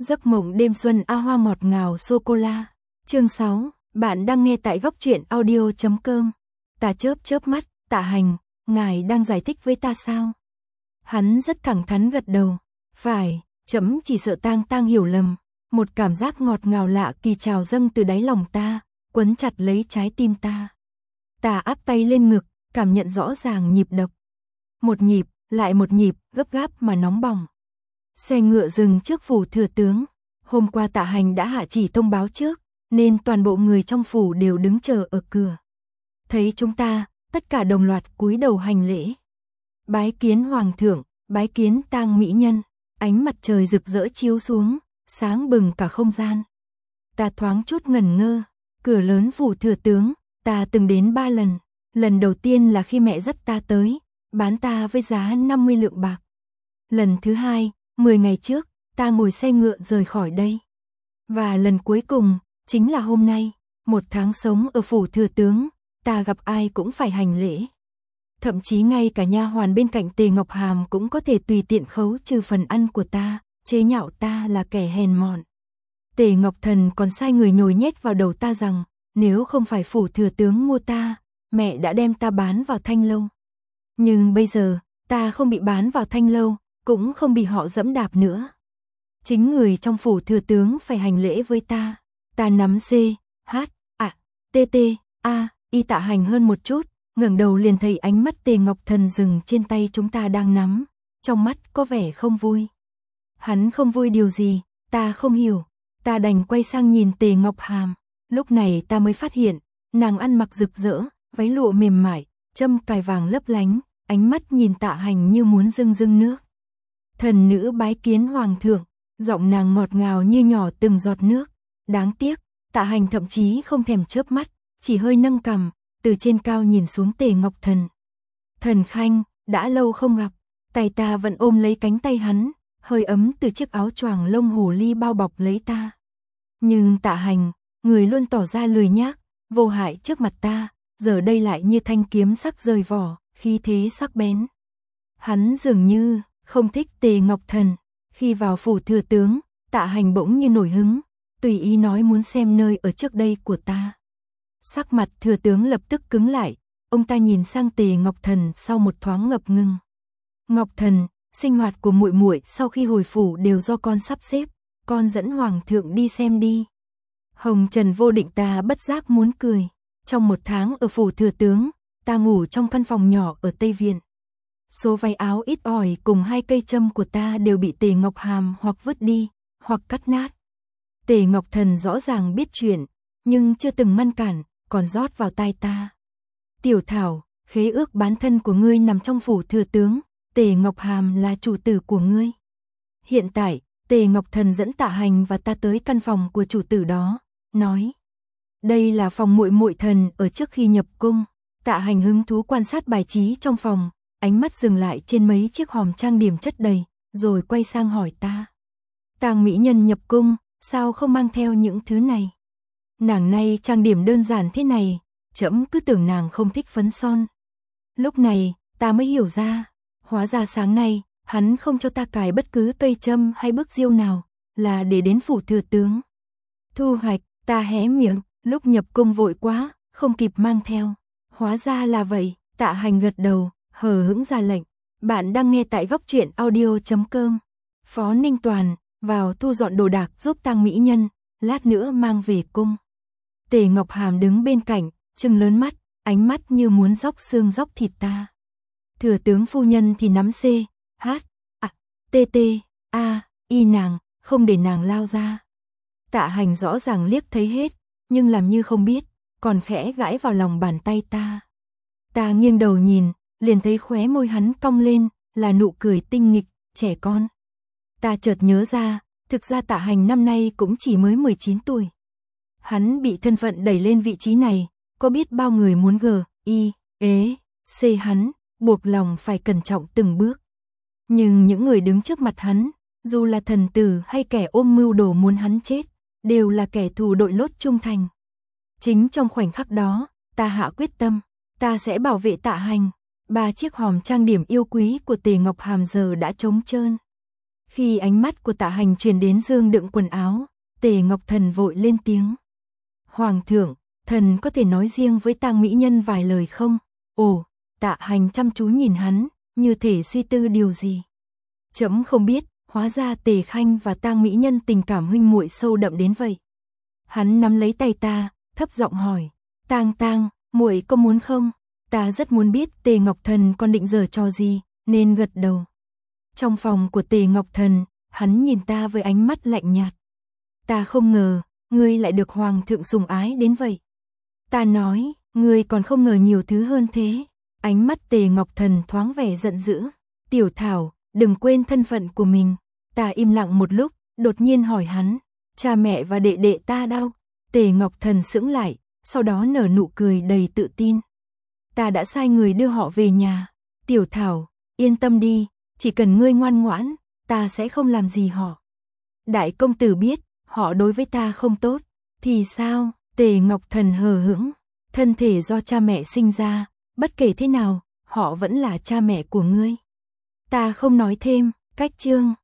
Giấc mộng đêm xuân A Hoa ngọt ngào sô-cô-la. Chương 6, bạn đang nghe tại góc truyện audio.com. Ta chớp mắt, Tạ Hành, ngài đang giải thích với ta sao? Hắn rất thẳng thắn gật đầu. Phải, chấm chỉ sợ tang hiểu lầm. Một cảm giác ngọt ngào lạ kỳ trào dâng từ đáy lòng ta, quấn chặt lấy trái tim ta. Ta áp tay lên ngực, cảm nhận rõ ràng nhịp đập. Một nhịp, lại một nhịp, gấp gáp mà nóng bỏng. Xe ngựa dừng trước phủ thừa tướng. Hôm qua Tạ Hành đã hạ chỉ thông báo trước, nên toàn bộ người trong phủ đều đứng chờ ở cửa. Thấy chúng ta, tất cả đồng loạt cúi đầu hành lễ. Bái kiến hoàng thượng, bái kiến tang mỹ nhân. Ánh mặt trời rực rỡ chiếu xuống, sáng bừng cả không gian. Ta thoáng chút ngẩn ngơ. Cửa lớn phủ thừa tướng, ta từng đến 3 lần. Lần đầu tiên là khi mẹ dắt ta tới, bán ta với giá 50 lượng bạc. Lần thứ hai, 10 ngày trước, ta ngồi xe ngựa rời khỏi đây. Và lần cuối cùng, chính là hôm nay, 1 tháng sống ở phủ thừa tướng, ta gặp ai cũng phải hành lễ. Thậm chí ngay cả nha hoàn bên cạnh Tề Ngọc Hàm cũng có thể tùy tiện khấu trừ phần ăn của ta, chế nhạo ta là kẻ hèn mọn. Tề Ngọc Thần còn sai người nhồi nhét vào đầu ta rằng, nếu không phải phủ thừa tướng mua ta, mẹ đã đem ta bán vào Thanh Lâu. Nhưng bây giờ, ta không bị bán vào Thanh Lâu, cũng không bị họ dẫm đạp nữa. Chính người trong phủ thừa tướng phải hành lễ với ta. Ta nắm C, H, A, T, T, A, Y Tạ Hành hơn một chút, ngẩng đầu liền thấy ánh mắt Tề Ngọc Thần dừng trên tay chúng ta đang nắm, trong mắt có vẻ không vui. Hắn không vui điều gì, ta không hiểu, ta đành quay sang nhìn Tề Ngọc Hàm. Lúc này ta mới phát hiện, nàng ăn mặc rực rỡ, váy lụa mềm mại, châm cài vàng lấp lánh, ánh mắt nhìn Tạ Hành như muốn rưng nước. Thần nữ bái kiến hoàng thượng, giọng nàng ngọt ngào như nhỏ từng giọt nước. Đáng tiếc, Tạ Hành thậm chí không thèm chớp mắt, chỉ hơi nâng cằm, từ trên cao nhìn xuống Tề Ngọc Thần. Thần Khanh, đã lâu không gặp, tay ta vẫn ôm lấy cánh tay hắn, hơi ấm từ chiếc áo choàng lông hồ ly bao bọc lấy ta. Nhưng Tạ Hành, người luôn tỏ ra lười nhác, vô hại trước mặt ta, giờ đây lại như thanh kiếm sắc rời vỏ, khí thế sắc bén. Hắn dường như không thích Tề Ngọc Thần. Khi vào phủ thừa tướng, Tạ Hành bỗng như nổi hứng, tùy ý nói muốn xem nơi ở trước đây của ta. Sắc mặt thừa tướng lập tức cứng lại, ông ta nhìn sang Tề Ngọc Thần sau một thoáng ngập ngừng. Ngọc Thần, sinh hoạt của muội muội sau khi hồi phủ đều do con sắp xếp, con dẫn hoàng thượng đi xem đi. Hồng Trần vô định ta bất giác muốn cười. Trong 1 tháng ở phủ thừa tướng, ta ngủ trong căn phòng nhỏ ở Tây Viện. Số váy áo ít ỏi cùng 2 cây châm của ta đều bị Tề Ngọc Hàm hoặc vứt đi, hoặc cắt nát. Tề Ngọc Thần rõ ràng biết chuyện, nhưng chưa từng ngăn cản, còn rót vào tai ta. Tiểu Thảo, khế ước bán thân của ngươi nằm trong phủ thừa tướng, Tề Ngọc Hàm là chủ tử của ngươi. Hiện tại, Tề Ngọc Thần dẫn Tạ Hành và ta tới căn phòng của chủ tử đó, nói. Đây là phòng muội muội thần ở trước khi nhập cung. Tạ Hành hứng thú quan sát bài trí trong phòng, ánh mắt dừng lại trên mấy chiếc hòm trang điểm chất đầy, rồi quay sang hỏi ta. Tang mỹ nhân nhập cung, sao không mang theo những thứ này? Nàng nay trang điểm đơn giản thế này, trẫm cứ tưởng nàng không thích phấn son. Lúc này, ta mới hiểu ra, hóa ra sáng nay, hắn không cho ta cài bất cứ cây châm hay bức diêu nào, là để đến phủ thừa tướng. Thu hoạch, ta hé miệng, lúc nhập cung vội quá, không kịp mang theo. Hóa ra là vậy, Tạ Hành gật đầu, hờ hững ra lệnh. Bạn đang nghe tại góc truyện audio.com. Phó Ninh Toàn, vào thu dọn đồ đạc giúp tang mỹ nhân, lát nữa mang về cung. Tề Ngọc Hàm đứng bên cạnh, trừng lớn mắt, ánh mắt như muốn róc xương róc thịt ta. Thừa tướng phu nhân thì nắm C, H, A, T, T, A, Y nàng, không để nàng lao ra. Tạ Hành rõ ràng liếc thấy hết, nhưng làm như không biết, còn khẽ gãi vào lòng bàn tay ta. Ta nghiêng đầu nhìn, liền thấy khóe môi hắn cong lên, là nụ cười tinh nghịch, trẻ con. Ta chợt nhớ ra, thực ra Tạ Hành năm nay cũng chỉ mới 19 tuổi. Hắn bị thân phận đẩy lên vị trí này, có biết bao người muốn C hắn, buộc lòng phải cẩn trọng từng bước. Nhưng những người đứng trước mặt hắn, dù là thần tử hay kẻ ôm mưu đồ muốn hắn chết, đều là kẻ thù đội lốt trung thành. Chính trong khoảnh khắc đó, ta hạ quyết tâm, ta sẽ bảo vệ Tạ Hành. 3 chiếc hòm trang điểm yêu quý của Tề Ngọc Hàm giờ đã trống trơn. Khi ánh mắt của Tạ Hành truyền đến dương đựng quần áo, Tề Ngọc Thần vội lên tiếng. Hoàng thượng, thần có thể nói riêng với Tang mỹ nhân vài lời không? Ồ, Tạ Hành chăm chú nhìn hắn, như thể suy tư điều gì. Trẫm không biết, hóa ra Tề Khanh và Tang mỹ nhân tình cảm huynh muội sâu đậm đến vậy. Hắn nắm lấy tay ta, thấp giọng hỏi, Tang, muội có muốn không? Ta rất muốn biết Tề Ngọc Thần còn định giở trò gì, nên gật đầu. Trong phòng của Tề Ngọc Thần, hắn nhìn ta với ánh mắt lạnh nhạt. Ta không ngờ, ngươi lại được hoàng thượng sủng ái đến vậy. Ta nói, ngươi còn không ngờ nhiều thứ hơn thế. Ánh mắt Tề Ngọc Thần thoáng vẻ giận dữ. Tiểu Thảo, đừng quên thân phận của mình. Ta im lặng một lúc, đột nhiên hỏi hắn, cha mẹ và đệ đệ ta đâu? Tề Ngọc Thần sững lại, sau đó nở nụ cười đầy tự tin. Ta đã sai người đưa họ về nhà. Tiểu Thảo, yên tâm đi, chỉ cần ngươi ngoan ngoãn, ta sẽ không làm gì họ. Đại công tử biết, họ đối với ta không tốt, thì sao? Tề Ngọc Thần hờ hững, thân thể do cha mẹ sinh ra, bất kể thế nào, họ vẫn là cha mẹ của ngươi. Ta không nói thêm, cách chương.